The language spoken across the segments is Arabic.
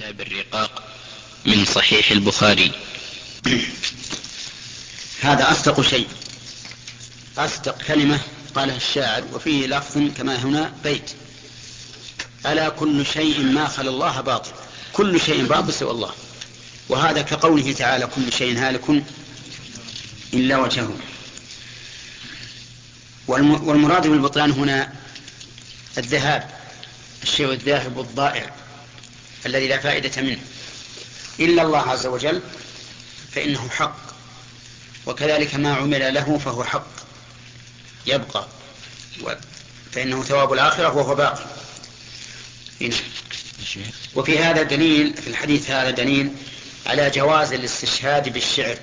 كتاب الرقاق من صحيح البخاري. هذا أصدق شيء، أصدق كلمة قالها الشاعر، وفيه لفظ كما هنا بيت: ألا كل شيء ما خلا الله باطل. كل شيء باطل سوى الله. وهذا كقوله تعالى: كل شيء هالك إلا وجهه. والمراد بالبطلان هنا الذهاب، الشيء الذاهب الضائع الذي لا فائدة منه. إلا الله عز وجل فإنه حق، وكذلك ما عمل له فهو حق يبقى، فإنه ثواب الآخرة وهو باقي. وفي هذا دليل، في الحديث هذا دليل على جواز الاستشهاد بالشعر،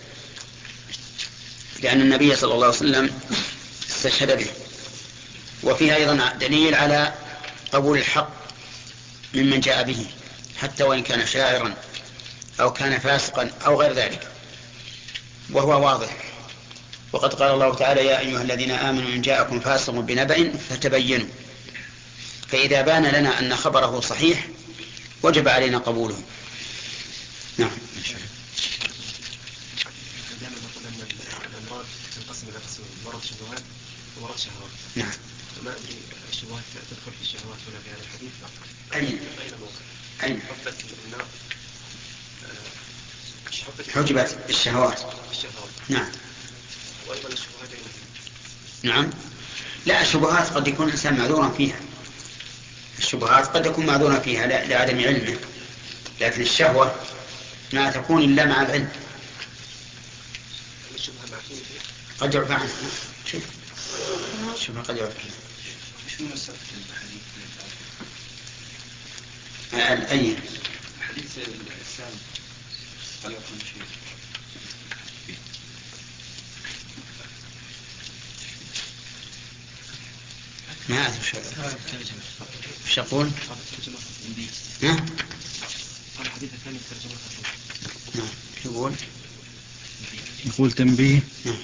لأن النبي صلى الله عليه وسلم استشهد به. وفيه أيضا دليل على قبول الحق ممن جاء به، حتى وإن كان شاعرا أو كان فاسقا أو غير ذلك، وهو واضح. وقد قال الله تعالى: يا أيها الذين آمنوا إن جاءكم فاسق بنبأ فتبينوا. فإذا بان لنا أن خبره صحيح وجب علينا قبوله. نعم. مرض شهوات ومرض شهوات. نعم. ما أدري الشهوات تدخل في الشهوات ولا في هذا الحديث؟ أين؟ حبت النار. حجبت الشهوات. نعم. وأيضا الشهوات. نعم. لا، الشبهات قد يكون الإنسان معذورا فيها. الشبهات قد يكون معذورا فيها لعدم علمه، لكن الشهوة ما تكون إلا مع العلم. قد يعفى عنها. شوف قد يعفى عنها. شو مسألة الحديث؟ أي حديث الإسلام على كل شيء. ما أعرف وش يقول. ها؟ الحديث الثاني الترجمة. نعم. يقول تنبيه: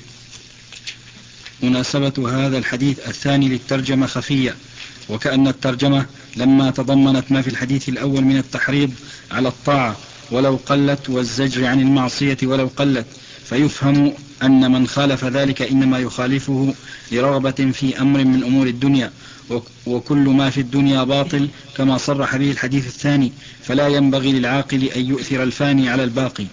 مناسبة هذا الحديث الثاني للترجمة خفية، وكأن الترجمة لما تضمنت ما في الحديث الأول من التحريض على الطاعة ولو قلت، والزجر عن المعصية ولو قلت، فيفهم أن من خالف ذلك إنما يخالفه لرغبة في أمر من أمور الدنيا، وكل ما في الدنيا باطل كما صرح به الحديث الثاني، فلا ينبغي للعاقل أن يؤثر الفاني على الباقي.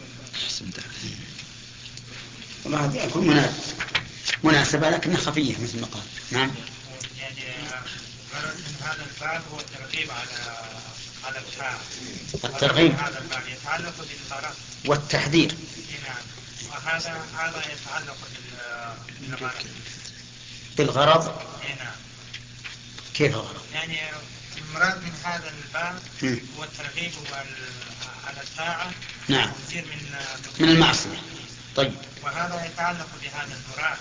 والله يكون مناسبة لكنها خفية مثل ما قال. نعم. يعني من هذا الباب هو الترغيب على الفاعل. الترغيب هذا الباب يتعلق بالغرض والتحذير. نعم. وهذا يتعلق بالغرض. نعم. كيف الغرض؟ يعني المراد من هذا الباب هو الترغيب على الطاعة. نعم. والتحذير من المعصية. طيب. وهذا يتعلق بهذا المراد.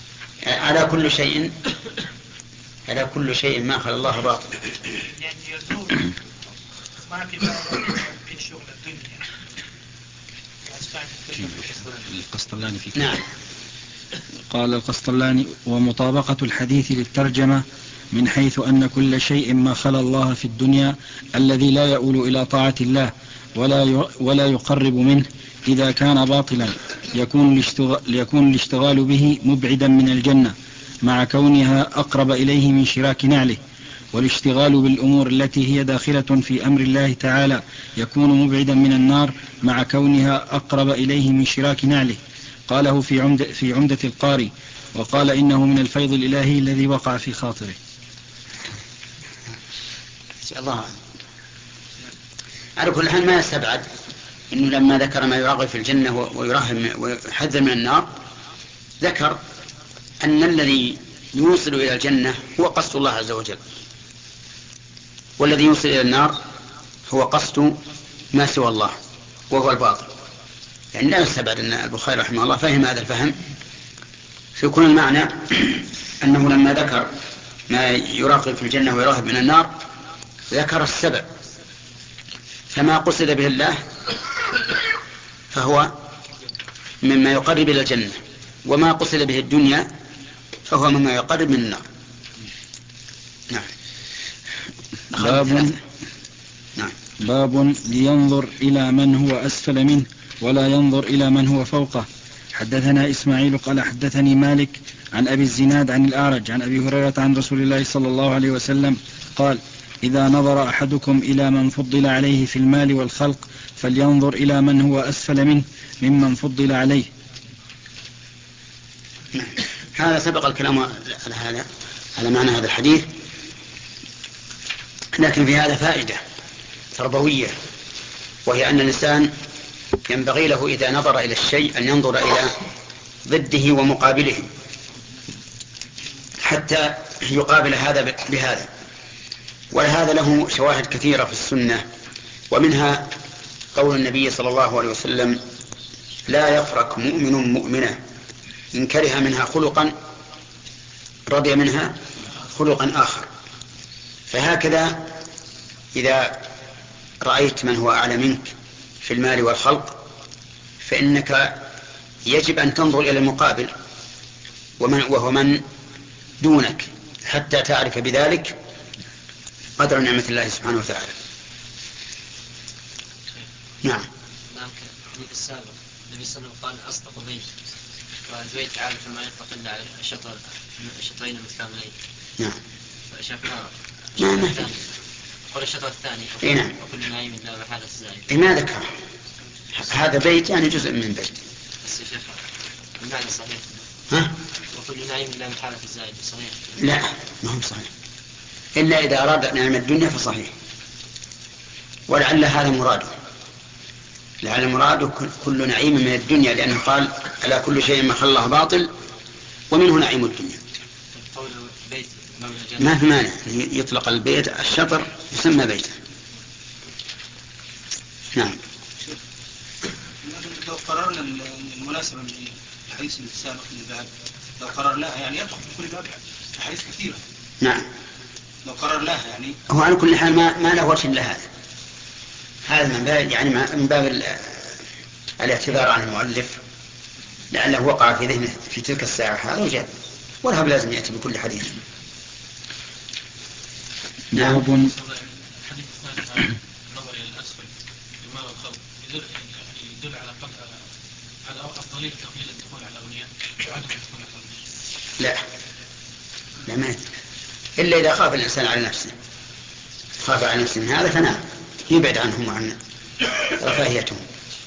على كل شيء ما خلا الله باطل. يعني يزول ما في بين شغل الدنيا. القسطلاني في نعم. قال القسطلاني: ومطابقة الحديث للترجمة من حيث أن كل شيء ما خلا الله في الدنيا الذي لا يؤول إلى طاعة الله ولا يقرب منه إذا كان باطلا يكون الاشتغال به مبعدا من الجنة مع كونها أقرب إليه من شراك نعله، والاشتغال بالأمور التي هي داخلة في أمر الله تعالى يكون مبعدا من النار مع كونها أقرب إليه من شراك نعله. قاله في عمدة القاري، وقال إنه من الفيض الإلهي الذي وقع في خاطره. الله على كل حال ما يستبعد إنه لما ذكر ما يرغب في الجنة ويرهب ويحذر من النار، ذكر أن الذي يوصل إلى الجنة هو قصد الله عز وجل، والذي يوصل إلى النار هو قصد ما سوى الله وهو الباطل. يعني لا يستبعد أن البخاري رحمه الله فهم هذا الفهم، فيكون المعنى أنه لما ذكر ما يراقب في الجنة ويرهب من النار ذكر السبب، فما قصد به الله فهو مما يقرب إلى الجنة، وما قصد به الدنيا فهو مما يقرب من النار. نعم. باب. نعم. باب لينظر إلى من هو أسفل منه ولا ينظر إلى من هو فوقه. حدثنا إسماعيل قال حدثني مالك عن أبي الزناد عن الأعرج عن أبي هريرة عن رسول الله صلى الله عليه وسلم قال: إذا نظر أحدكم إلى من فضل عليه في المال والخلق فلينظر إلى من هو أسفل منه ممن فضل عليه. هذا سبق الكلام على معنى هذا الحديث، لكن في هذا فائدة تربوية، وهي أن الإنسان ينبغي له إذا نظر إلى الشيء أن ينظر إلى ضده ومقابله حتى يقابل هذا بهذا. وهذا له شواهد كثيرة في السنة، ومنها قول النبي صلى الله عليه وسلم: لا يفرق مؤمن مؤمنة إن كره منها خلقا رضي منها خلقا آخر. فهكذا إذا رأيت من هو أعلى منك في المال والخلق فإنك يجب أن تنظر إلى المقابل وهو من دونك حتى تعرف بذلك قدر نعمة الله سبحانه وتعالى. نعم. الحديث السابق النبي صلى الله عليه وسلم قال: أصدق بيت، والبيت عادة ما يطلق إلا على الشطرين المتكاملين. نعم. فشفنا نعم. قل الشطر الثاني نعم. وكل نعيم لا محالة الزائد. ما ذكر هذا بيت يعني جزء من بيت. بس يا شيخ المعنى صحيح. ها؟ وكل نعيم لا محالة الزائد صحيح. لا ما هو صحيح، إلا إذا أراد نعم الدنيا فصحيح، ولعل هذا مراده، لعل مراده كل نعيم من الدنيا، لأنه قال: ألا كل شيء ما خلى الله باطل ومنه نعيم الدنيا. ما في مانع يطلق البيت الشطر يسمى بيتا. نعم. لو قررنا المناسبة من الحديث السابق اللي بعد، لو قررناها يعني يدخل في كل باب أحاديث كثيرة. نعم. لو قررناها يعني هو على كل حال ما له وجه إلا هذا من باب يعني من باب الاعتذار عن المؤلف، لأنه وقع في ذهنه في تلك الساعة هذا وجاب، والهب لازم يأتي بكل حديث. نعم. الحديث الثاني النظر إلى الأسفل في المال والخلق يدل على أفضلية تقليل الدخول على الأغنياء وعدم الدخول على الأغنياء. لا ما إلا إذا خاف الإنسان على نفسه، خاف على نفسه من هذا فنعم يبعد عنهم وعن رفاهيتهم.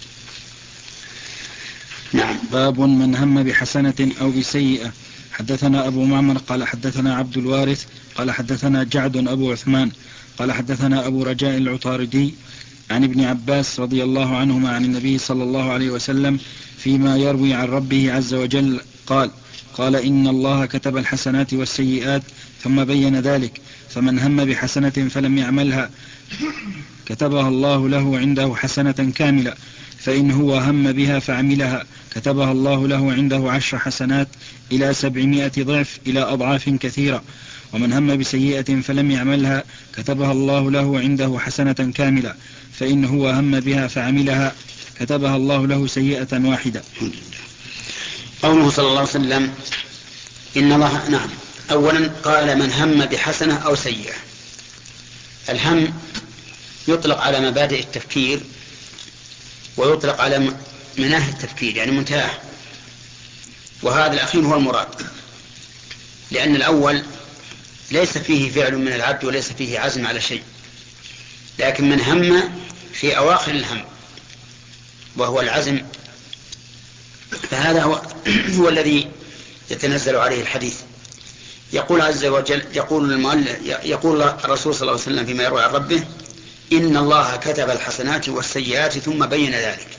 نعم. باب من هم بحسنة أو بسيئة. حدثنا أبو معمر قال حدثنا عبد الوارث قال حدثنا جعد أبو عثمان قال حدثنا أبو رجاء العطاردي عن ابن عباس رضي الله عنهما عن النبي صلى الله عليه وسلم فيما يروي عن ربه عز وجل قال إن الله كتب الحسنات والسيئات ثم بين ذلك، فمن هم بحسنة فلم يعملها كتبها الله له عنده حسنة كاملة، فإن هو هم بها فعملها كتبها الله له عنده 10 حسنات إلى 700 ضعف إلى أضعاف كثيرة، ومن هم بسيئة فلم يعملها كتبها الله له عنده حسنة كاملة، فإن هو هم بها فعملها كتبها الله له سيئة واحدة. قوله صلى الله عليه وسلم إن الله نعم. أولا قال من هم بحسنة أو سيئة. الهم يطلق على مبادئ التفكير ويطلق على مناهي التفكير يعني منتهى، وهذا الأخير هو المراد، لأن الأول ليس فيه فعل من العبد وليس فيه عزم على شيء، لكن من هم في أواخر الهم وهو العزم فهذا هو الذي يتنزل عليه الحديث. يقول عز وجل يقول الرسول صلى الله عليه وسلم فيما يروي عن ربه إن الله كتب الحسنات والسيئات ثم بين ذلك.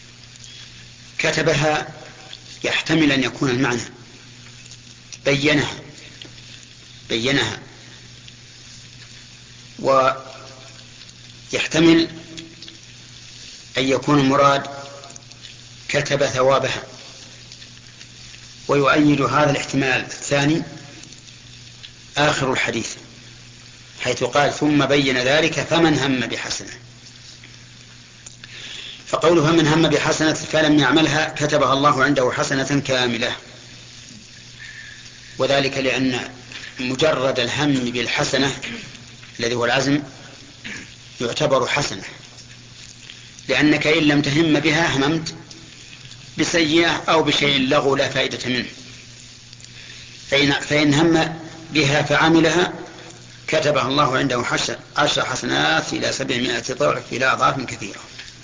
كتبها يحتمل أن يكون المعنى بينها ويحتمل أن يكون المراد كتب ثوابها، ويؤيد هذا الاحتمال الثاني آخر الحديث حيث قال ثم بين ذلك فمن هم بحسنة. فقوله فمن هم بحسنة فلم يعملها كتبها الله عنده حسنة كاملة، وذلك لأن مجرد الهم بالحسنة الذي هو العزم يعتبر حسنة، لأنك إن لم تهم بها هممت بسيئة أو بشيء لغو لا فائدة منه. فإن هم بها فعملها كتبها الله عنده 10 حسنات إلى 700 ضعف إلى أضعاف كثيرة.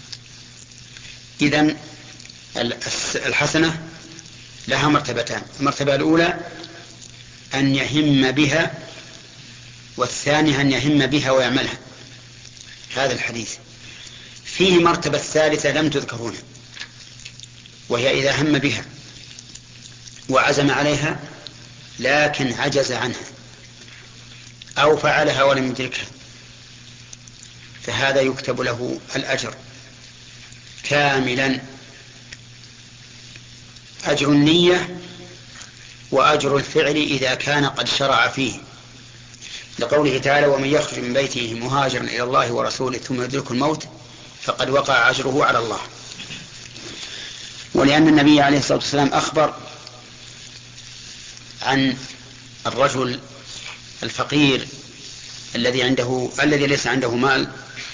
إذن الحسنة لها مرتبتان: المرتبة الأولى أن يهم بها، والثانية أن يهم بها ويعملها. هذا الحديث فيه مرتبة ثالثة لم تذكرون، وهي إذا هم بها وعزم عليها لكن عجز عنها أو فعلها ولم يدركها، فهذا يكتب له الأجر كاملا، أجر النية وأجر الفعل إذا كان قد شرع فيه، لقوله تعالى: ومن يخرج من بيته مهاجرا إلى الله ورسوله ثم يدركه الموت فقد وقع أجره على الله. ولأن النبي عليه الصلاة والسلام أخبر عن الرجل الفقير الذي ليس عنده مال،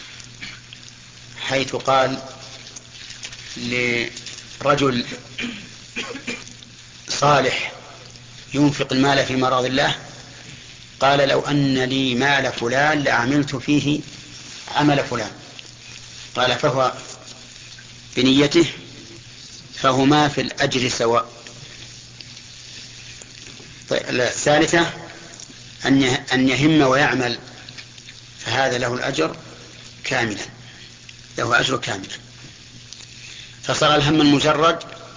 حيث قال لرجل صالح ينفق المال في مرض الله: قال لو أن لي مال فلان لعملت فيه عمل فلان. قال: فهو بنيته فهما في الأجر سواء. الثالثة أن يهم ويعمل، فهذا له الأجر كاملا، له أجر كاملا. فصار الهم المجرد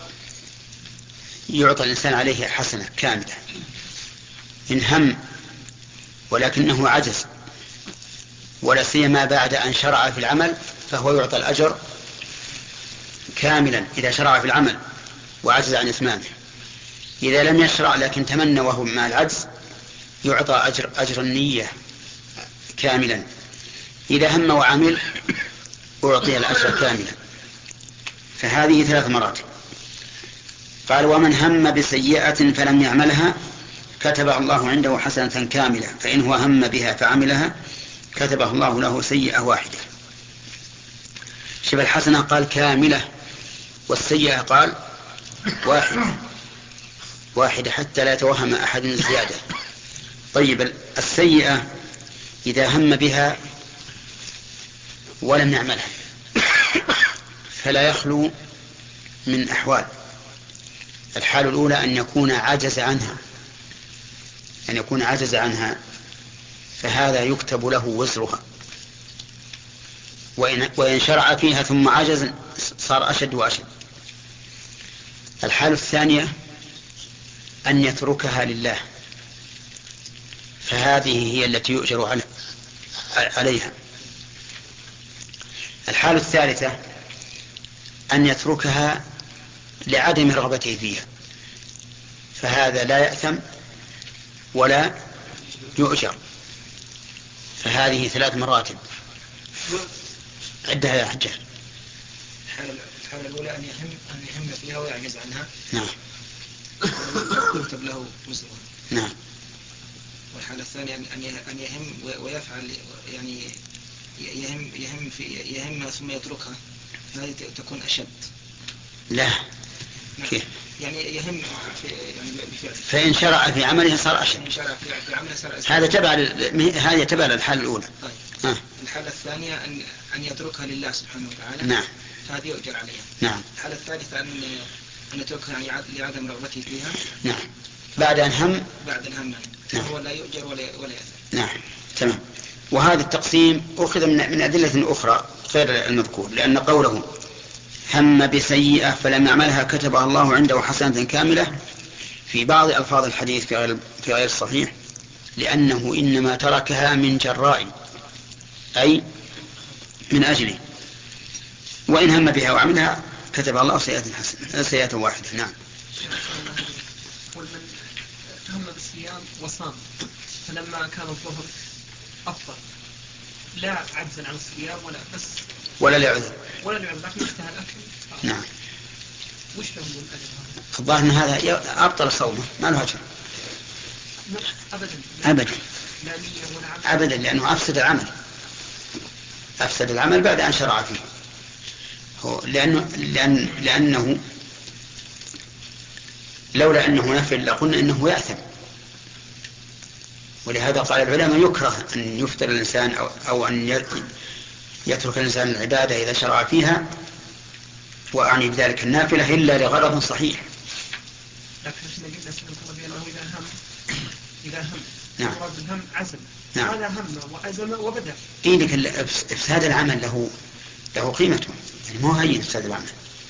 يعطى الإنسان عليه حسنة كاملة، إن هم ولكنه عجز ولا سيما بعد أن شرع في العمل فهو يعطى الأجر كاملا إذا شرع في العمل وعجز عن إتمامه. إذا لم يشرع لكن تمنى وهو مع العجز يعطى أجر النية كاملا. إذا هم وعمل أعطي الأجر كاملا. فهذه 3 مراتب. قال: ومن هم بسيئة فلم يعملها كتبها الله عنده حسنة كاملة، فإن هو هم بها فعملها كتبه الله له سيئة واحدة. شبه الحسنة قال كاملة، والسيئة قال واحدة حتى لا يتوهم أحد من الزيادة. طيب، السيئة إذا هم بها ولم يعملها فلا يخلو من أحوال. الحال الأولى أن يكون عجز عنها، فهذا يكتب له وزرها، وإن شرع فيها ثم عجز صار أشد وأشد. الحال الثانية أن يتركها لله، فهذه هي التي يؤجر عليها. الحال الثالثة أن يتركها لعدم رغبته فيها، فهذا لا يأثم ولا يؤجر. فهذه 3 مراتب. عدها يا حجاج. الحالة الأولى أن يهم فيها ويعجز عنها. نعم. يكتب له وزرها. نعم. والحالة الثانية أن يهم ويفعل، يعني يهم ثم يتركها، فهذه تكون أشد. لا. نعم. كيف؟ يعني يهم فإن شرع في عمله صار أشد. إن شرع في عمله صار أشد. هذا تبع الحالة الأولى. طيب. الحالة الثانية أن يتركها لله سبحانه وتعالى. نعم. فهذه يؤجر عليها. نعم. الحالة الثالثة أن يتركها لعدم رغبته فيها. نعم. بعد أن هم. فهو لا يؤجر ولا يأثم. نعم. تمام. وهذا التقسيم أخذ من أدلة أخرى غير المذكور، لأن قوله هم بسيئة فلم يعملها كتبها الله عنده حسنة كاملة في بعض ألفاظ الحديث في غير الصحيح، لأنه إنما تركها من جراء، أي من أجله. وإن هم بها وعملها كتب الله سيئة واحدة. نعم. ومن تهم بالصيام وصام فلما كان الظهر أفضل لا عجزا عن الصيام ولا لعذر لكن اشتهى الأكل. نعم. وش له من أجل هذا؟ الظاهر أن هذا أبطل صومه، ما له أجر أبدا. أبدا. لا نية ولا عمل. أبدا، لأنه أفسد العمل. أفسد العمل بعد أن شرع فيه، لأنه لولا أنه نفل لقلنا إنه يأثم. ولهذا قال العلماء يكره أن يفطر الإنسان أو أن يترك الإنسان العبادة إذا شرع فيها، وأعني بذلك النافلة، إلا لغرض صحيح. لكن قلنا سبحانه بأنه إذا هم نعم. مراد الهم عزم. نعم. هذا هم وعزم وبدأ. لكن إفساد العمل له قيمته، يعني مو هين إفساد العمل.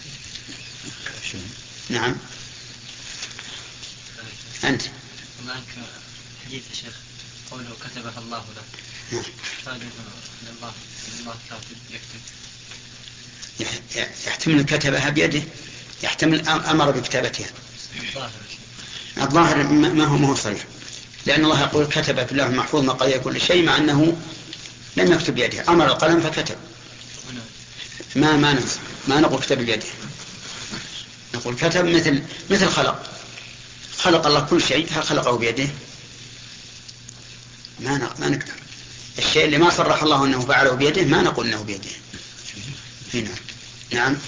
نعم. أنت معك حديث يا شيخ قوله كتبها الله له. نعم. فاده أن الله كاتب يكتب. يحتمل كتبها بيده، يحتمل أمر بكتابتها. الظاهر ما هو صريح، لأن الله يقول كتب في الله محفوظ مقادير كل شيء، مع أنه لم يكتب بيده، أمر القلم فكتب. ما نقول كتب بيده، نقول كتب مثل خلق الله كل شيء، هل خلقه بيده؟ ما نكتب الشيء اللي ما صرح الله أنه فعله بيده، ما نقول أنه بيده. هنا. نعم.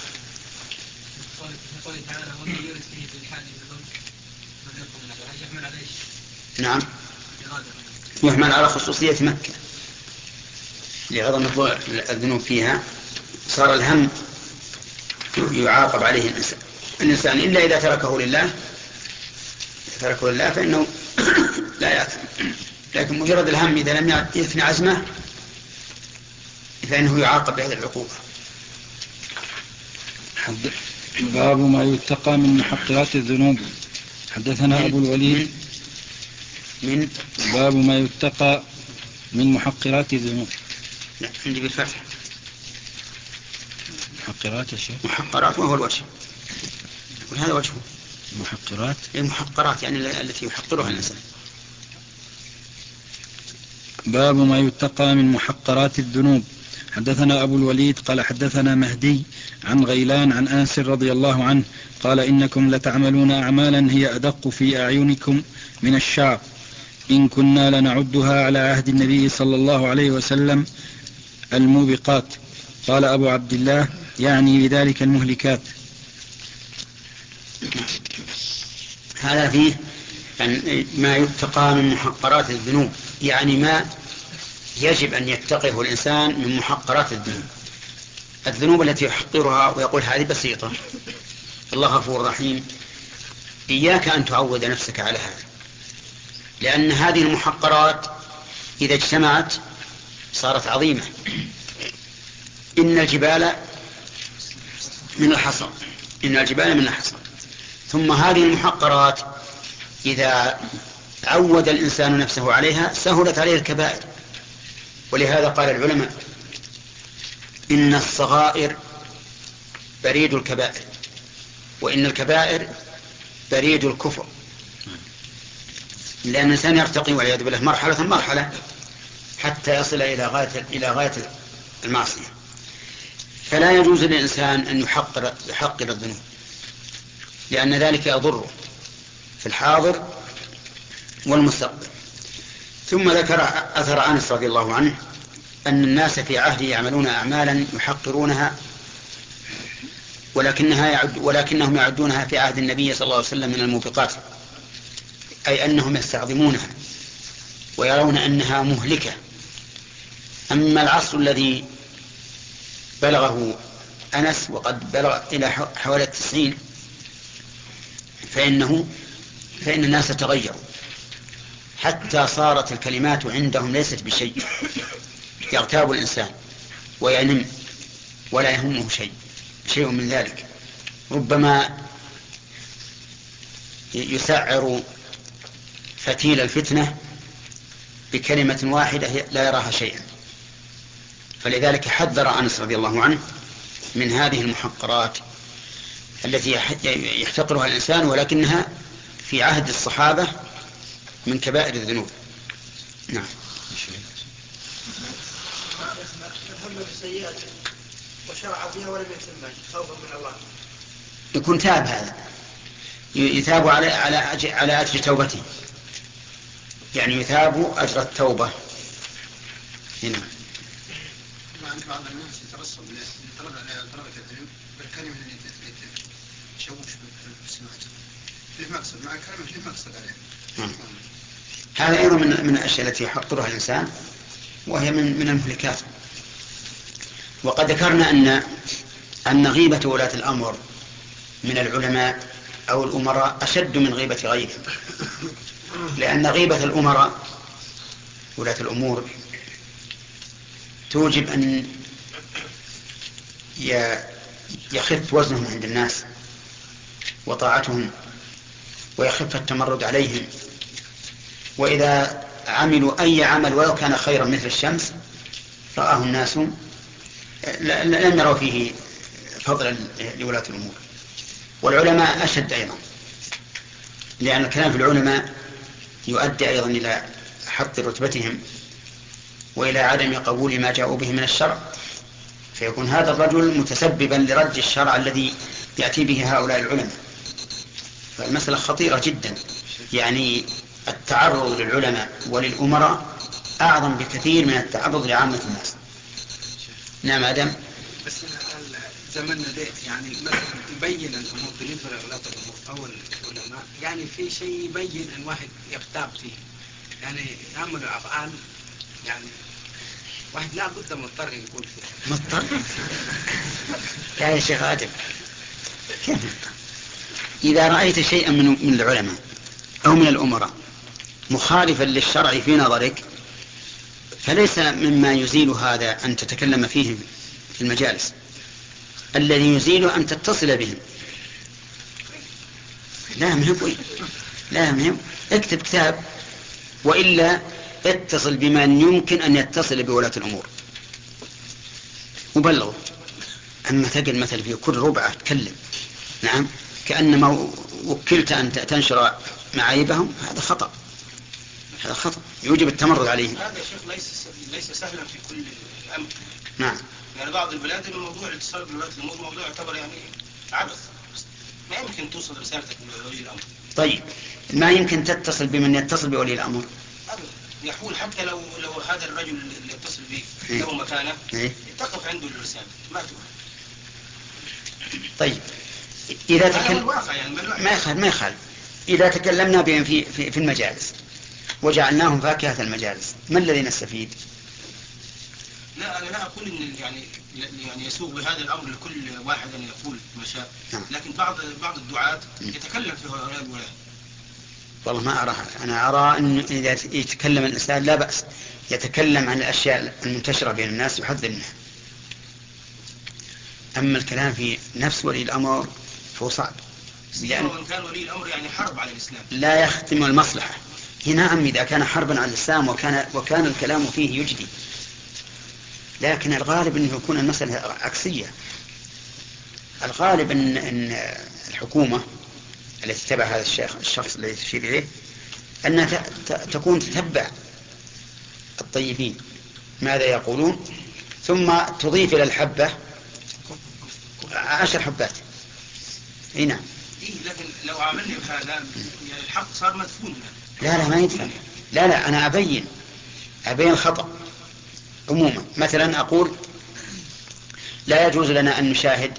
نعم، يحمل على خصوصية مكة لعظم الذنوب فيها، صار الهم يعاقب عليه الإنسان إلا إذا تركه لله فإنه لا يأثم، لكن مجرد الهم إذا لم يثني عزمه فإنه يعاقب بهذه العقوبة. باب ما يتقى من محقرات الذنوب. حدثنا أبو الوليد من باب ما يتقى من محقرات الذنوب. لا، عندي بالفتح محقرات يا شيخ. محقرات وهو الوجه، وهذا وجهه محقرات. المحقرات يعني التي يحقرها الإنسان. باب ما يتقى من محقرات الذنوب. حدثنا أبو الوليد قال حدثنا مهدي عن غيلان عن أنس رضي الله عنه قال إنكم لتعملون أعمالا هي أدق في أعينكم من الشعر، إن كنا لنعدها على عهد النبي صلى الله عليه وسلم الموبقات. قال أبو عبد الله يعني بذلك المهلكات. هذا فيه يعني ما يتقى من محقرات الذنوب، يعني ما يجب أن يتقيه الإنسان من محقرات الذنوب التي يحقرها ويقول هذه بسيطة، الله غفور رحيم. إياك أن تعود نفسك على هذا، لأن هذه المحقرات إذا اجتمعت صارت عظيمة. إن الجبال من الحصى. ثم هذه المحقرات إذا عود الإنسان نفسه عليها سهلت عليه الكبائر. ولهذا قال العلماء إن الصغائر بريد الكبائر، وإن الكبائر بريد الكفر، لأن الإنسان يرتقي والعياذ بالله مرحلة حتى يصل إلى غاية المعصية. فلا يجوز للإنسان أن يحقر الذنوب، لأن ذلك يضره في الحاضر والمستقبل. ثم ذكر أثر أنس رضي الله عنه أن الناس في عهده يعملون أعمالا يحقرونها ولكنهم يعدونها في عهد النبي صلى الله عليه وسلم من الموبقات، أي أنهم يستعظمونها ويرون أنها مهلكة. أما العصر الذي بلغه أنس وقد بلغ إلى حوالي 90 فإن الناس تغيروا حتى صارت الكلمات عندهم ليست بشيء، يغتاب الإنسان وينم ولا يهمه شيء من ذلك. ربما يسعر فتيل الفتنة بكلمة واحدة لا يراها شيئا. فلذلك حذر أنس رضي الله عنه من هذه المحقرات التي يحتقرها الإنسان، ولكنها في عهد الصحابة من كبائر الذنوب. نعم. هم بالسيئات وشرع فيها ولم يتم خوفا من الله، يكون تاب، هذا يثاب على أجر توبته، يعني يثاب أجر التوبة هنا. يعني بعض الناس يترصد لطلبة العلم بالكلمة اللي تشوش بالسماعات. ليه مقصد مع الكلمة ليه مقصد عليه؟ هذا أيضا من الأشياء التي يحقرها الإنسان، وهي من المهلكات. وقد ذكرنا أن غيبة ولاة الأمر من العلماء أو الأمراء أشد من غيبة غيرهم، لأن غيبة الأمراء ولاة الأمور توجب أن يخف وزنهم عند الناس وطاعتهم، ويخف التمرد عليهم، وإذا عملوا أي عمل ولو كان خيرا مثل الشمس رآه الناس لم يروا فيه فضلا لولاة الأمور. والعلماء أشد أيضا، لأن الكلام في العلماء يؤدي أيضا إلى حط رتبتهم وإلى عدم قبول ما جاءوا به من الشرع، فيكون هذا الرجل متسببا لرد الشرع الذي يأتي به هؤلاء العلماء. فالمسألة خطيرة جدا، يعني التعرض للعلماء وللأمراء أعظم بكثير من التعرض لعامة الناس. نعم آدم. بس زمننا ده يعني مثلا يبين الأمور بالنسبة لولاة الأمور أو العلماء، يعني في شيء يبين أن واحد يغتاب فيه، يعني يعملوا أفعال يعني واحد لا بد مضطر يقول فيه. مضطر؟ يا شيخ آدم كيف مضطر؟ إذا رأيت شيئا من العلماء أو من الأمراء مخالفا للشرع في نظرك فليس مما يزيل هذا أن تتكلم فيه في المجالس، الذي يزيل أن تتصل بهم. لا مهم اكتب كتاب، وإلا اتصل بمن يمكن أن يتصل بولاة الأمور وبلغوا. أما تقل مثل في كل ربعة تكلم، نعم، كأنما وكلت أن تنشر معايبهم، هذا خطأ، هذا خطأ يوجب التمرد عليه. هذا شيخ ليس سهلا في كل الأمر. نعم. يعني بعض البلاد الموضوع الاتصال بولاة الأمور موضوع يعتبر يعني عبث، ما يمكن توصل رسالتك لولي الأمر. طيب ما يمكن تتصل بمن يتصل بولي الأمر؟ يحول حتى لو هذا الرجل اللي يتصل به له مكانه تقف عنده الرسالة ما تروح. طيب إذا ما يخالف إذا تكلمنا بهم في المجالس وجعلناهم فاكهة المجالس، ما الذي نستفيد؟ لا أنا لا أقول إن يعني يسوق بهذا الأمر لكل واحد أن يقول ما شاء، لكن بعض الدعاة يتكلم في هؤلاء الولاة. والله ما أراها، أنا أرى أن إذا يتكلم الإنسان لا بأس، يتكلم عن الأشياء المنتشرة بين الناس يحذر منها. أما الكلام في نفس ولي الأمر فهو صعب، لأن كان ولي الأمر يعني حرب على الإسلام، لا يختم المصلحة. نعم إذا كان حربا على الإسلام وكان الكلام فيه يجدي، لكن الغالب أنه يكون المسألة عكسية. الغالب أن الحكومة التي تتبع هذا الشخص الذي تشير إليه أنها تكون تتبع الطيبين ماذا يقولون، ثم تضيف إلى الحبة 10 حبات. نعم. لكن لو عملنا بهذا يعني الحق صار مدفون. لا ما يدفن. لا أنا أبين الخطأ عموما. مثلا أقول لا يجوز لنا أن نشاهد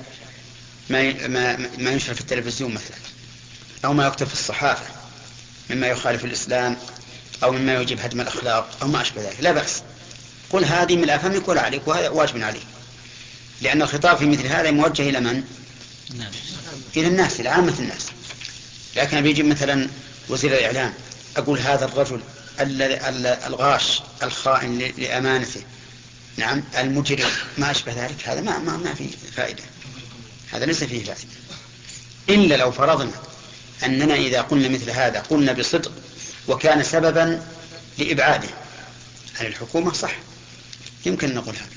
ما ينشر في التلفزيون مثلا، أو ما يكتب في الصحافة مما يخالف الإسلام أو مما يوجب هدم الأخلاق أو ما أشبه ذلك، لا بأس. قل هذه من أفهمك ولا عليك، وهذا واجب عليك، لأن الخطاب في مثل هذا موجه إلى من؟ إلى الناس، إلى عامة الناس. لكن بيجي مثلا وزير الإعلام أقول هذا الرجل الغاش الخائن لأمانته، نعم، المجرم ما أشبه ذلك، هذا ما فيه فائدة، هذا ليس فيه فائدة. إلا لو فرضنا أننا إذا قلنا مثل هذا قلنا بصدق وكان سببا لإبعاده عن الحكومة، صح، يمكن نقول هذا.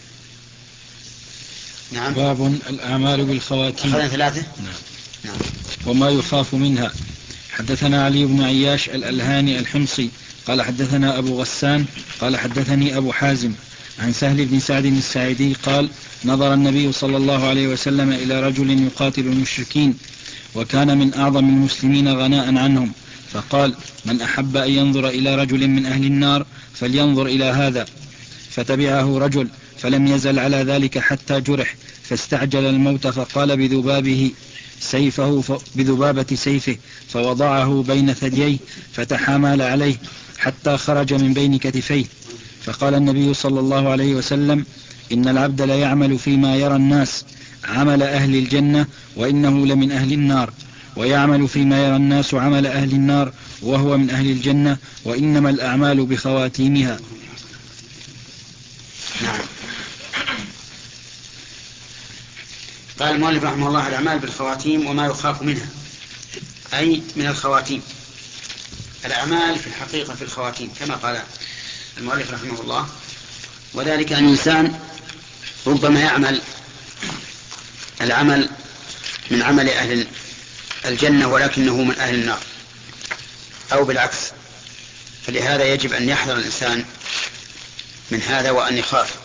نعم. باب الأعمال بالخواتيم. أخذنا 3. نعم. وما يخاف منها. حدثنا علي بن عياش الألهاني الحمصي قال حدثنا أبو غسان قال حدثني أبو حازم عن سهل بن سعد الساعدي قال نظر النبي صلى الله عليه وسلم إلى رجل يقاتل المشركين وكان من أعظم المسلمين غناء عنهم، فقال من أحب أن ينظر إلى رجل من أهل النار فلينظر إلى هذا، فتبعه رجل فلم يزل على ذلك حتى جرح فاستعجل الموت فقال بذبابة سيفه فوضعه بين ثدييه فتحامل عليه حتى خرج من بين كتفيه. فقال النبي صلى الله عليه وسلم: إن العبد لا يعمل فيما يرى الناس عمل أهل الجنة وإنه لمن أهل النار، ويعمل فيما يرى الناس عمل أهل النار وهو من أهل الجنة، وإنما الأعمال بخواتيمها. نعم. قال المؤلف رحمه الله: الأعمال بالخواتيم وما يخاف منها، أي من الخواتيم. الأعمال في الحقيقة في الخواتيم كما قال المؤلف رحمه الله، وذلك أن الإنسان ربما يعمل العمل من عمل أهل الجنة ولكنه من أهل النار، أو بالعكس. فلهذا يجب أن يحذر الإنسان من هذا وأن يخاف.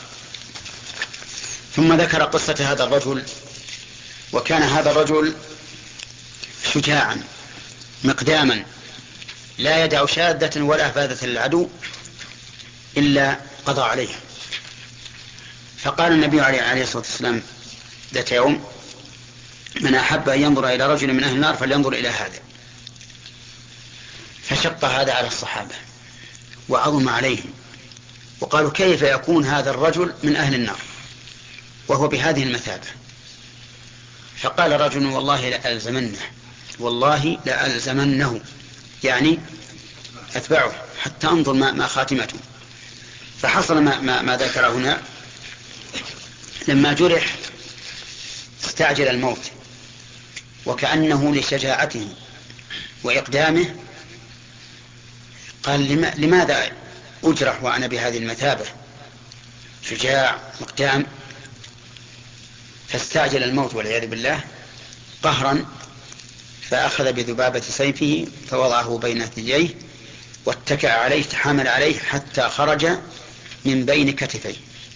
ثم ذكر قصة هذا الرجل، وكان هذا الرجل شجاعا مقداما لا يدع شاذة ولا فاذة للعدو إلا قضى عليها. فقال النبي عليه الصلاة والسلام ذات يوم: من أحب أن ينظر إلى رجل من أهل النار فلينظر إلى هذا. فشق هذا على الصحابة وعظم عليهم، وقالوا: كيف يكون هذا الرجل من أهل النار وهو بهذه المثابة؟ فقال رجل: والله لألزمنه، يعني أتبعه حتى أنظر ما خاتمته. فحصل ما ذكر هنا. لما جرح استعجل الموت، وكأنه لشجاعته وإقدامه قال: لماذا أجرح وأنا بهذه المثابة؟ شجاع مقدام. فاستعجل الموت والعياذ بالله قهرا، فأخذ بذبابة سيفه فوضعه بين ثدييه واتكأ عليه تحامل عليه حتى خرج من بين كتفيه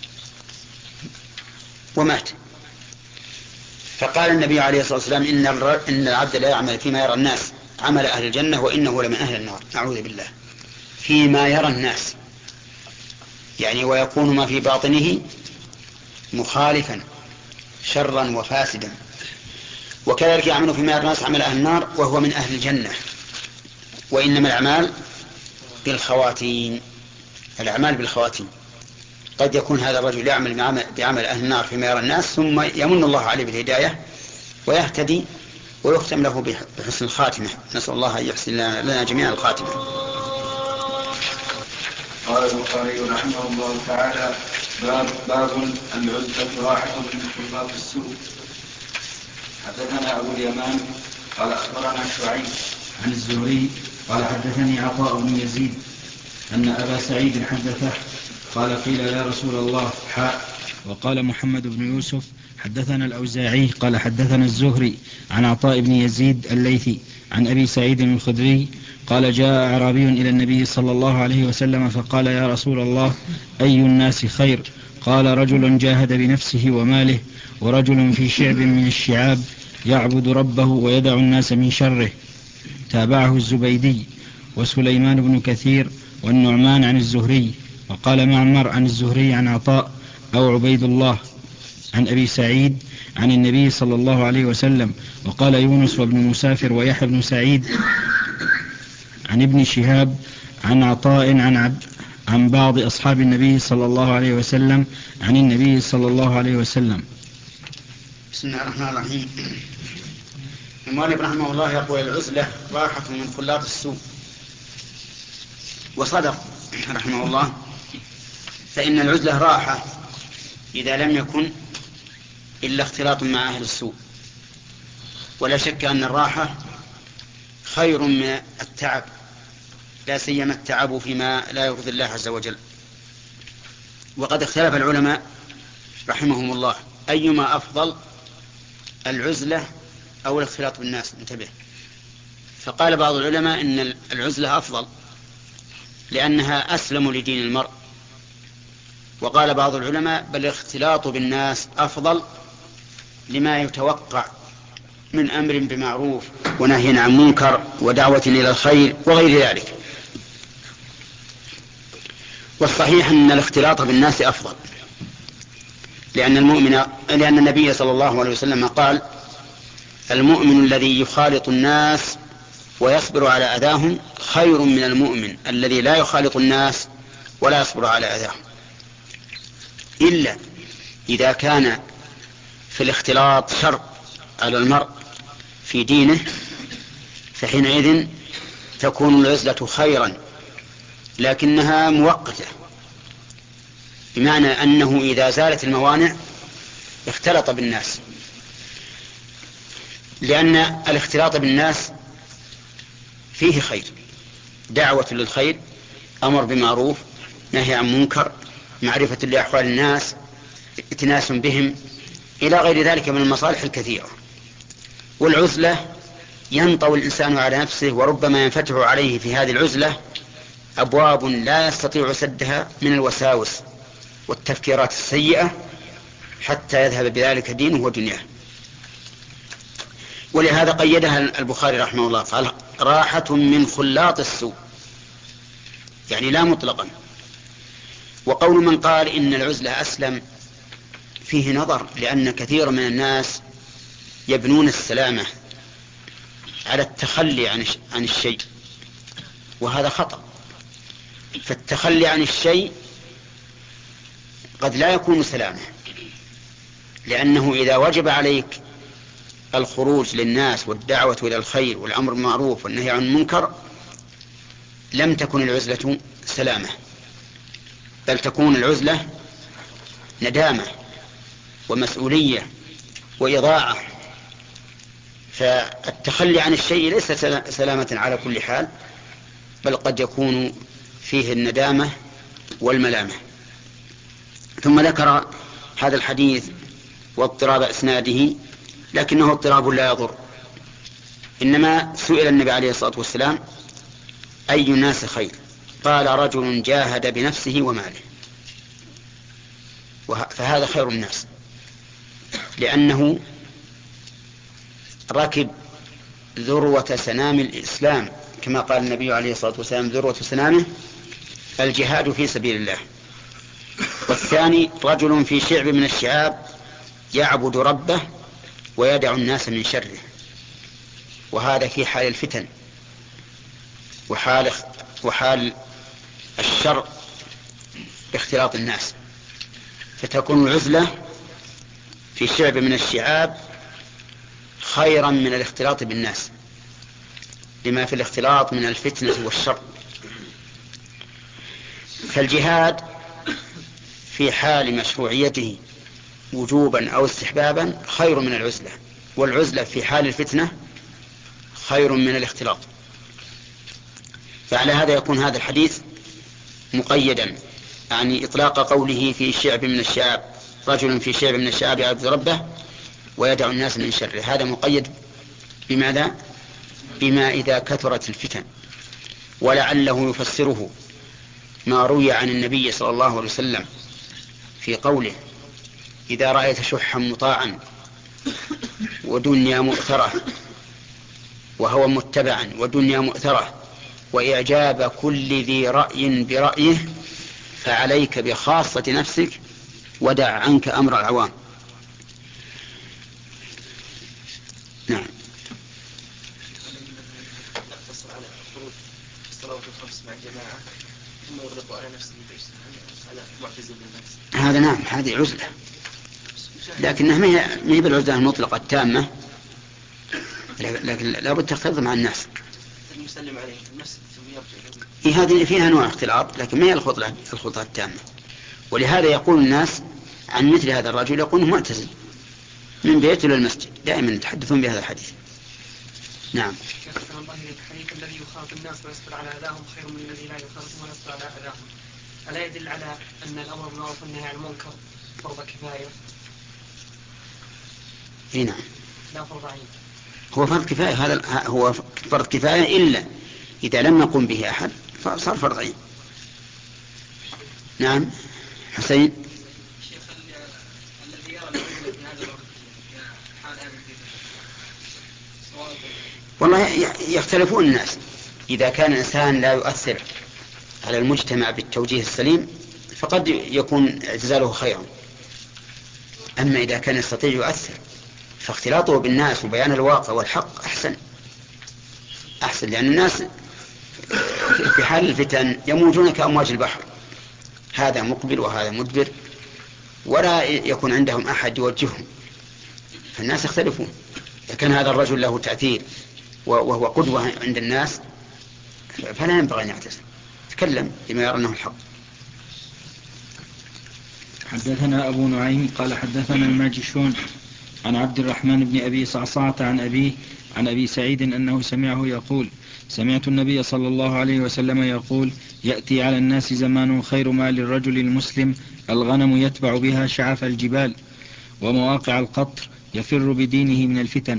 ومات. فقال النبي عليه الصلاة والسلام: إن العبد لا يعمل فيما يرى الناس عمل أهل الجنة وإنه لمن أهل النار. أعوذ بالله. فيما يرى الناس، يعني ويكون ما في باطنه مخالفا شرا وفاسدا. وكذلك يعمل فيما يرى الناس عمل أهل النار وهو من أهل الجنة، وإنما الأعمال بالخواتيم. الأعمال بالخواتيم. قد يكون هذا الرجل يعمل بعمل أهل النار فيما يرى الناس، ثم يمن الله عليه بالهداية ويهتدي ويختم له بحسن الخاتمة. نسأل الله أن يحسن لنا جميعا الخاتمة. قال البخاري رحمه الله تعالى: باب العزلة راحة من خلاف السوء. حدثنا أبو اليمان قال أخبرنا شعيب عن الزهري قال حدثني عطاء بن يزيد أن أبا سعيد حدثه قال: قيل يا رسول الله وقال محمد بن يوسف حدثنا الأوزاعي قال حدثنا الزهري عن عطاء بن يزيد الليثي عن أبي سعيد الخدري قال: جاء أعرابي إلى النبي صلى الله عليه وسلم فقال: يا رسول الله، أي الناس خير؟ قال: رجل جاهد بنفسه وماله، ورجل في شعب من الشعاب يعبد ربه ويدع الناس من شره. تابعه الزبيدي وسليمان بن كثير والنعمان عن الزهري. وقال معمر عن الزهري عن عطاء أو عبيد الله عن أبي سعيد عن النبي صلى الله عليه وسلم. وقال يونس وابن مسافر ويحيى بن سعيد عن ابن شهاب عن عطاء عن بعض أصحاب النبي صلى الله عليه وسلم عن النبي صلى الله عليه وسلم. بسم الله الرحمن الرحيم. المؤلف رحمه الله يقول: العزلة راحة من خلاط السوء. وصدق رحمه الله، فإن العزلة راحة إذا لم يكن إلا اختلاط مع أهل السوء. ولا شك أن الراحة خير من التعب، لا سيما التعب فيما لا يرضي الله عز وجل. وقد اختلف العلماء رحمهم الله أيما أفضل، العزلة أو الاختلاط بالناس. انتبه. فقال بعض العلماء إن العزلة أفضل لأنها أسلم لدين المرء. وقال بعض العلماء بل الاختلاط بالناس أفضل لما يتوقع من أمر بمعروف ونهي عن منكر ودعوة إلى الخير وغير ذلك. والصحيح أن الاختلاط بالناس أفضل، لأن النبي صلى الله عليه وسلم قال: المؤمن الذي يخالط الناس ويصبر على أذاهم خير من المؤمن الذي لا يخالط الناس ولا يصبر على أذاهم، إلا إذا كان في الاختلاط شر على المرء في دينه، فحينئذ تكون العزلة خيرا، لكنها مؤقتة، بمعنى أنه إذا زالت الموانع اختلط بالناس، لأن الاختلاط بالناس فيه خير، دعوة للخير، أمر بمعروف، نهي عن منكر، معرفة لأحوال الناس، اتناس بهم، إلى غير ذلك من المصالح الكثيرة. والعزلة ينطوي الإنسان على نفسه، وربما ينفتح عليه في هذه العزلة أبواب لا يستطيع سدها من الوساوس والتفكيرات السيئة، حتى يذهب بذلك دينه ودنياه. ولهذا قيدها البخاري رحمه الله، قال: راحة من خلاط السوء، يعني لا مطلقا. وقول من قال إن العزلة أسلم فيه نظر، لأن كثير من الناس يبنون السلامة على التخلي عن الشيء، وهذا خطأ. فالتخلي عن الشيء قد لا يكون سلامة، لأنه إذا وجب عليك الخروج للناس والدعوة إلى الخير والأمر بالمعروف والنهي عن المنكر، لم تكن العزلة سلامة، بل تكون العزلة ندامة ومسؤولية وإضاعة. فالتخلي عن الشيء ليس سلامة على كل حال، بل قد يكون فيه الندامة والملامة. ثم ذكر هذا الحديث واضطراب إسناده، لكنه اضطراب لا يضر. إنما سئل النبي عليه الصلاة والسلام: أي الناس خير؟ قال: رجل جاهد بنفسه وماله. فهذا خير الناس، لأنه ركب ذروة سنام الإسلام، كما قال النبي عليه الصلاة والسلام: ذروة سنامه الجهاد في سبيل الله. والثاني رجل في شعب من الشعاب يعبد ربه ويدع الناس من شره، وهذا في حال الفتن وحال الشر باختلاط الناس. فتكون العزلة في شعب من الشعاب خيرا من الاختلاط بالناس، لما في الاختلاط من الفتنة والشر. فالجهاد في حال مشروعيته وجوبا أو استحبابا خير من العزلة، والعزلة في حال الفتنة خير من الاختلاط. فعلى هذا يكون هذا الحديث مقيدا، يعني إطلاق قوله في شعب من الشعاب، رجل في شعب من الشعاب يعبد ربه ويدع الناس من شره، هذا مقيد بماذا؟ بما إذا كثرت الفتن. ولعله يفسره ما روي عن النبي صلى الله عليه وسلم في قوله: إذا رأيت شحا مطاعا ودنيا مؤثرة وهوى متبعا ودنيا مؤثرة وإعجاب كل ذي رأي برأيه فعليك بخاصة نفسك ودع عنك أمر العوام. نعم. نقتصر على الخروج في الصلاة الخمس مع الجماعة ثم يغلق على نفسه على معتزل الناس. هذا نعم، هذه عزلة، لكنها ما هي بالعزلة المطلقة التامة، لكن لابد تختلط مع الناس. المسلم عليه النفس ثم يرجع. هذه فيها نوع اختلاط، لكن ما هي الخلطة التامة. ولهذا يقول الناس عن مثل هذا الرجل، يقول معتزل من بيته للمسجد، دائما يتحدثون بهذا الحديث. نعم. شكرا الله إليك. الحديث الذي يخاطب الناس ويصبر على أذاهم خير من الذي لا يخاطبهم ويصبر على أذاهم، ألا يدل على أن الأمر بالمعروف والنهي عن المنكر فرض كفاية؟ اي نعم. لا فرض عين. هو فرض كفاية، هذا هو فرض كفاية، إلا إذا لم يقم به أحد فصار فرض عين. نعم. حسين. الشيخ الذي يرى العزلة في هذا الوقت حال هذا والله يختلفون الناس. إذا كان الإنسان لا يؤثر على المجتمع بالتوجيه السليم فقد يكون اعتزاله خيرا، أما إذا كان يستطيع يؤثر فاختلاطه بالناس وبيان الواقع والحق أحسن، لأن الناس في حال الفتن يموجون كأمواج البحر، هذا مقبل وهذا مدبر، ولا يكون عندهم أحد يوجههم، فالناس يختلفون. إذا كان هذا الرجل له تأثير وهو قدوة عند الناس فلا ينبغي أن يعتزل، يتكلم بما يرى أنه الحق. حدثنا أبو نعيم قال حدثنا الماجشون عن عبد الرحمن بن أبي صعصعة عن أبيه عن أبي سعيد أنه سمعه يقول: سمعت النبي صلى الله عليه وسلم يقول: يأتي على الناس زمان خير ما للرجل المسلم الغنم يتبع بها شعف الجبال ومواقع القطر يفر بدينه من الفتن.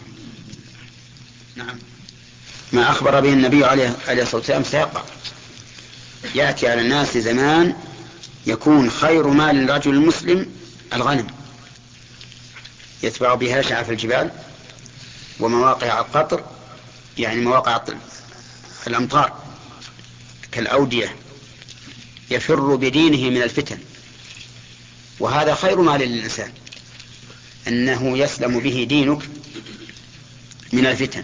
نعم، ما أخبر به النبي عليه الصلاة والسلام سيقع. يأتي على الناس زمان يكون خير ما للرجل المسلم الغنم يتبع بها شعف الجبال ومواقع القطر، يعني مواقع الأمطار كالأودية، يفر بدينه من الفتن. وهذا خير ما للإنسان، أنه يسلم به دينك من الفتن.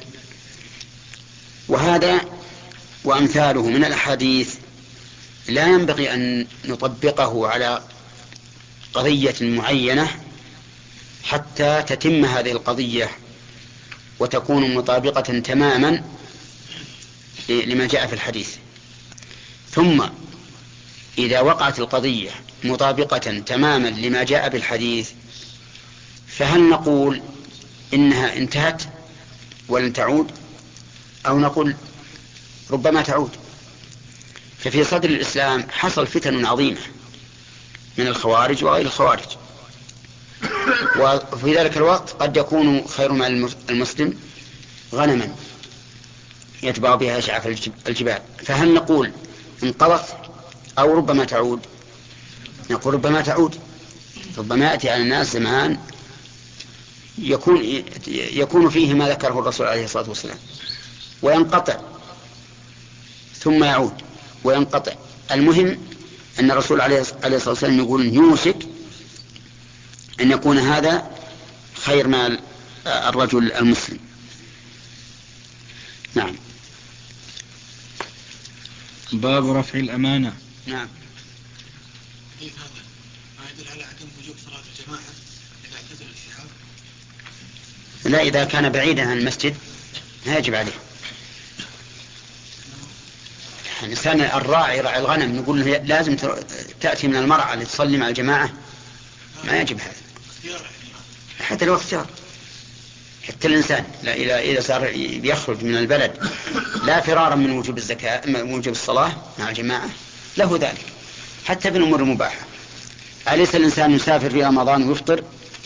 وهذا وأمثاله من الأحاديث لا ينبغي أن نطبقه على قضية معينة حتى تتم هذه القضية وتكون مطابقة تماما لما جاء في الحديث. ثم إذا وقعت القضية مطابقة تماما لما جاء بالحديث فهل نقول إنها انتهت ولن تعود، أو نقول ربما تعود؟ ففي صدر الإسلام حصل فتن عظيمة من الخوارج وغير الخوارج، وفي ذلك الوقت قد يكون خير مال المسلم غنما يتبع بها شعف الجبال. فهل نقول انقضت أو ربما تعود؟ نقول ربما تعود. ربما يأتي على الناس زمان يكون فيه ما ذكره الرسول عليه الصلاة والسلام وينقطع ثم يعود وينقطع. المهم أن الرسول عليه الصلاة والسلام يقول يوشك أن يكون هذا خير مال الرجل المسلم. نعم. باب رفع الأمانة. نعم. كيف هذا؟ ما يدل على عدم وجوب صلاة الجماعة إذا اعتزل الشعاب؟ لا، إذا كان بعيدا عن المسجد لا يجب عليه. الإنسان الراعي راعي الغنم نقول له لازم تأتي من المرعى لتصلي مع الجماعة، ما يجب هذا. حتى لو اختيار، حتى الإنسان إذا صار يخرج من البلد لا فرارا من وجوب الزكاة من وجوب الصلاة مع الجماعة له ذلك، حتى في الأمور المباحة. أليس الإنسان يسافر في رمضان ويفطر؟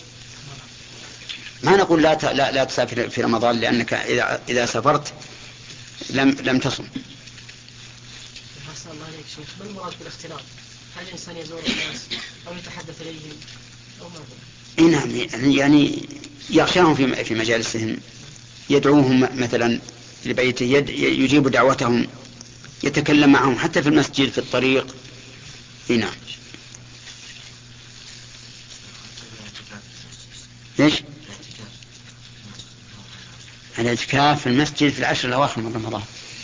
ما نقول لا تسافر في رمضان لأنك إذا سافرت لم تصم. أحسن الله عليك شيخ، ما المراد بالاختلاط؟ هل الإنسان يزور الناس أو يتحدث إليهم أو ماذا؟ نعم، يعني يغشاهم في مجالسهم، يدعوهم مثلا لبيته، يجيب دعوتهم، يتكلم معهم حتى في المسجد في الطريق. نعم. ليش؟ الاعتكاف في المسجد في العشر الأواخر من رمضان.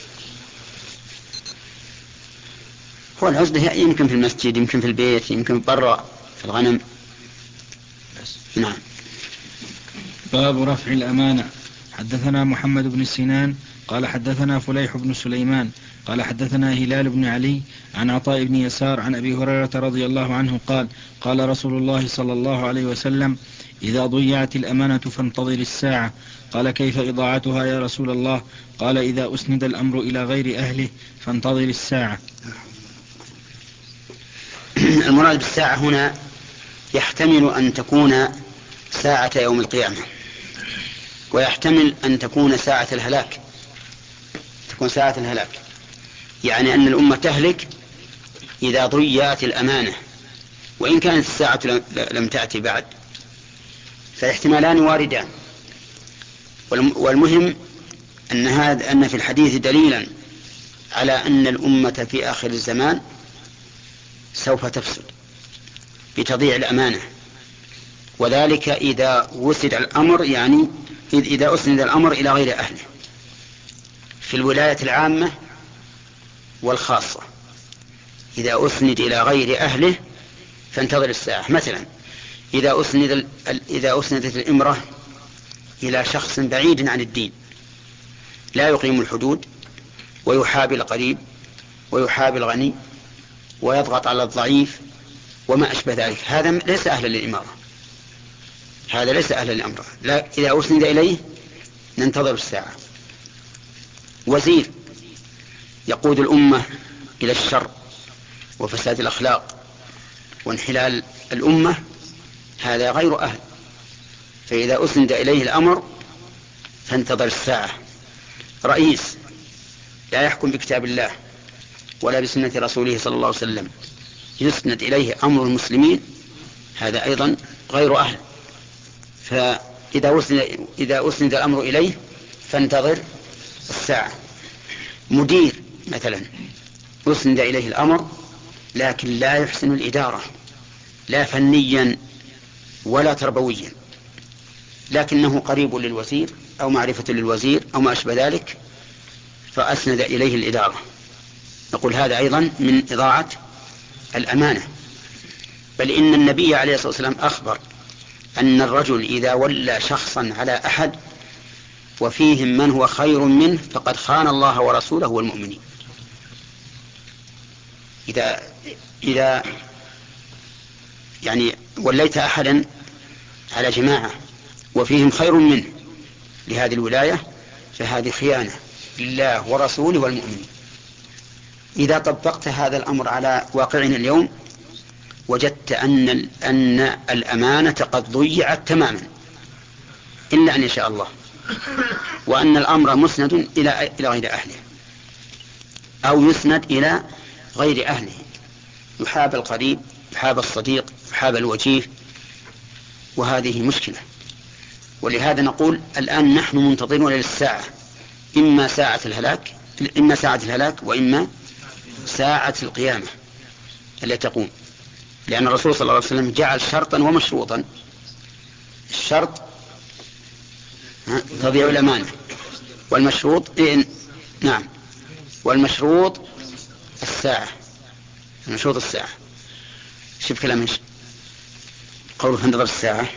هو العزلة يمكن في المسجد، يمكن في البيت، يمكن برا في الغنم. نعم. باب رفع الأمانة. حدثنا محمد بن سنان قال حدثنا فليح بن سليمان قال حدثنا هلال بن علي عن عطاء بن يسار عن أبي هريرة رضي الله عنه قال: قال رسول الله صلى الله عليه وسلم: إذا ضيعت الأمانة فانتظر الساعة. قال: كيف إضاعتها يا رسول الله؟ قال: إذا أسند الأمر إلى غير أهله فانتظر الساعة. المراد بالساعة هنا يحتمل أن تكون ساعة يوم القيامة، ويحتمل أن تكون ساعة الهلاك، تكون ساعة الهلاك، يعني أن الأمة تهلك إذا ضيعت الأمانة، وإن كانت الساعة لم تأتي بعد، فالاحتمالان واردان. والمهم أن في الحديث دليلا على أن الأمة في آخر الزمان سوف تفسد بتضييع الأمانة، وذلك إذا وسد الأمر، يعني إذا أسند الأمر إلى غير أهله في الولاية العامة والخاصة. إذا أسند إلى غير أهله فانتظر الساعة. مثلا إذا أسندت الإمرة إلى شخص بعيد عن الدين لا يقيم الحدود ويحابي القريب ويحابي الغني ويضغط على الضعيف وما أشبه ذلك، هذا ليس أهلا للإمارة، هذا ليس أهلا للأمر. لا، إذا أسند إليه ننتظر الساعة. وزير يقود الأمة إلى الشر وفساد الأخلاق وانحلال الأمة، هذا غير أهل، فإذا أسند إليه الأمر فانتظر الساعة. رئيس لا يحكم بكتاب الله ولا بسنة رسوله صلى الله عليه وسلم يسند إليه أمر المسلمين، هذا أيضا غير أهل، فإذا أسند الأمر إليه فانتظر الساعة. مدير مثلا أسند إليه الأمر لكن لا يحسن الإدارة، لا فنيا ولا تربويا، لكنه قريب للوزير أو معرفة للوزير أو ما أشبه ذلك فأسند إليه الإدارة، نقول هذا أيضا من إضاعة الأمانة. بل إن النبي عليه الصلاة والسلام أخبر أن الرجل إذا ولى شخصا على أحد وفيهم من هو خير منه فقد خان الله ورسوله والمؤمنين. إذا يعني وليت أحدا على جماعة وفيهم خير منه لهذه الولاية فهذه خيانة لله ورسوله والمؤمنين. إذا طبقت هذا الأمر على واقعنا اليوم وجدت أن الأمانة قد ضيعت تماما إلا أن يشاء الله، وأن الأمر مسند إلى غير أهله أو يسند إلى غير أهله، يحاب القريب يحاب الصديق يحاب الوجيه، وهذه مشكلة. ولهذا نقول الآن نحن منتظرون للساعة، إما ساعة الهلاك وإما ساعة القيامة التي تقوم، لأن الرسول صلى الله عليه وسلم جعل شرطا ومشروطا. الشرط تضيع الأمانة، والمشروط والمشروط الساعة، المشروط الساعة. شوف كلام قوله فانتظر الساعة.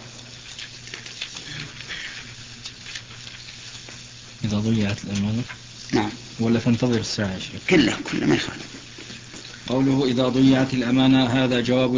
إذا ضيعت الأمانة نعم ولا فانتظر الساعة يا شيخ؟ كله ما يخالف. قوله إذا ضيعت الأمانة هذا جواب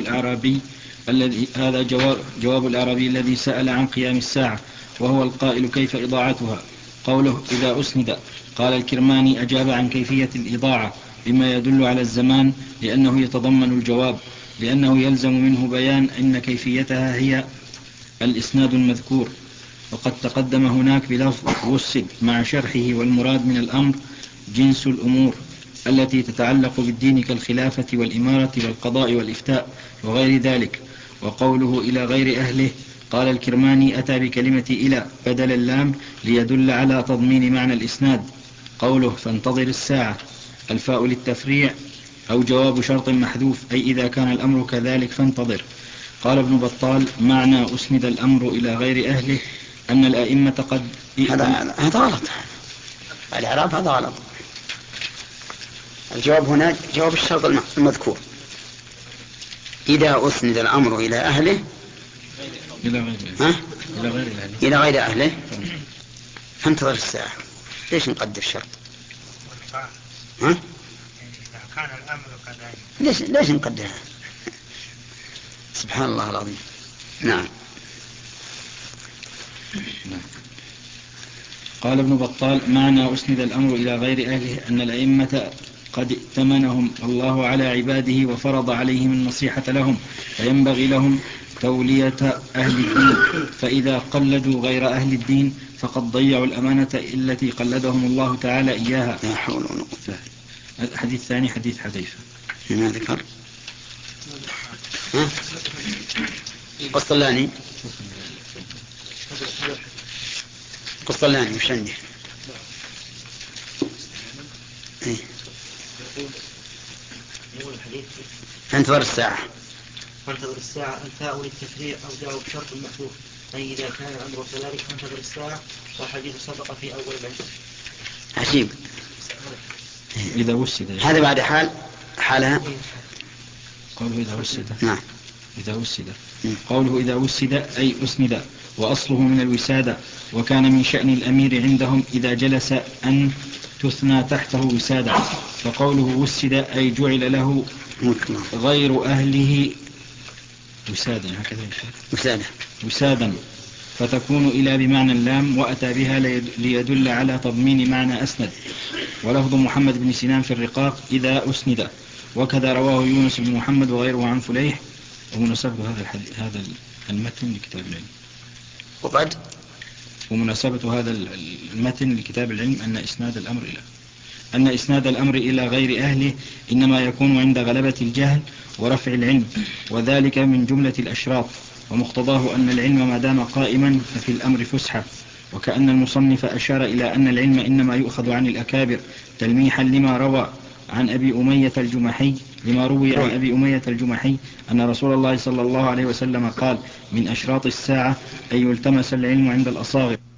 الأعرابي الذي سأل عن قيام الساعة وهو القائل كيف إضاعتها. قوله إذا أسند، قال الكرماني أجاب عن كيفية الإضاعة بما يدل على الزمان لأنه يتضمن الجواب، لأنه يلزم منه بيان أن كيفيتها هي الإسناد المذكور، وقد تقدم هناك بلفظ وسد مع شرحه، والمراد من الأمر جنس الأمور التي تتعلق بالدين كالخلافة والإمارة والقضاء والإفتاء وغير ذلك. وقوله إلى غير أهله، قال الكرماني أتى بكلمة إلى بدل اللام ليدل على تضمين معنى الإسناد. قوله فانتظر الساعة، الفاء للتفريع أو جواب شرط محذوف، أي إذا كان الأمر كذلك فانتظر. قال ابن بطال معنى أسند الأمر إلى غير أهله أن الأئمة قد هذا غلط، الإعراب هذا غلط. الجواب هنا جواب الشرط المذكور، إذا أسند الأمر إلى أهله إلى غير أهله فانتظر الساعة. ليش نقدر الشرط؟ إذا كان الأمر كذلك ليش نقدرها؟ سبحان الله العظيم. نعم. قال ابن بطال معنى أسند الأمر إلى غير أهله أن الأئمة قد ائتمنهم الله على عباده وفرض عليهم النصيحة لهم، فينبغي لهم تولية أهل الدين، فإذا قلدوا غير أهل الدين فقد ضيعوا الأمانة التي قلدهم الله تعالى إياها. لا حول ولا قوة. الحديث الثاني حديث حذيفة. ما ذكر قسطلاني وش عندي؟ فانتظر الساعة فانتظر الساعة. الفاء للتفريع أو جاء بشرط محذوف، أي إذا كان الأمر كذلك فانتظر الساعة، والحديث سبق في أول بيت. عجيب. إذا وسد هذا بعد حالها قوله إذا وسد. نعم. إذا وسد. قوله إذا وسد أي أسند، وأصله من الوسادة، وكان من شأن الأمير عندهم إذا جلس أن تثنى تحته وسادة. فقوله وسد أي جعل له غير أهله وسادا، هكذا وسادا، فتكون إلى بمعنى اللام، وأتى بها ليدل على تضمين معنى أسند. ولفظ محمد بن سنان في الرقاق إذا أسند، وكذا رواه يونس بن محمد وغيره عن فليح. ومناسبة هذا المتن لكتاب العلم، وقد ومناسبة هذا المتن لكتاب العلم أن إسناد الأمر إلى غير أهله إنما يكون عند غلبة الجهل ورفع العلم، وذلك من جملة الأشراط. ومقتضاه أن العلم ما دام قائما ففي الأمر فسحة. وكأن المصنف أشار إلى أن العلم إنما يؤخذ عن الأكابر تلميحا لما روى عن أبي أمية الجمحي أن رسول الله صلى الله عليه وسلم قال: من أشراط الساعة أن يلتمس العلم عند الأصاغر.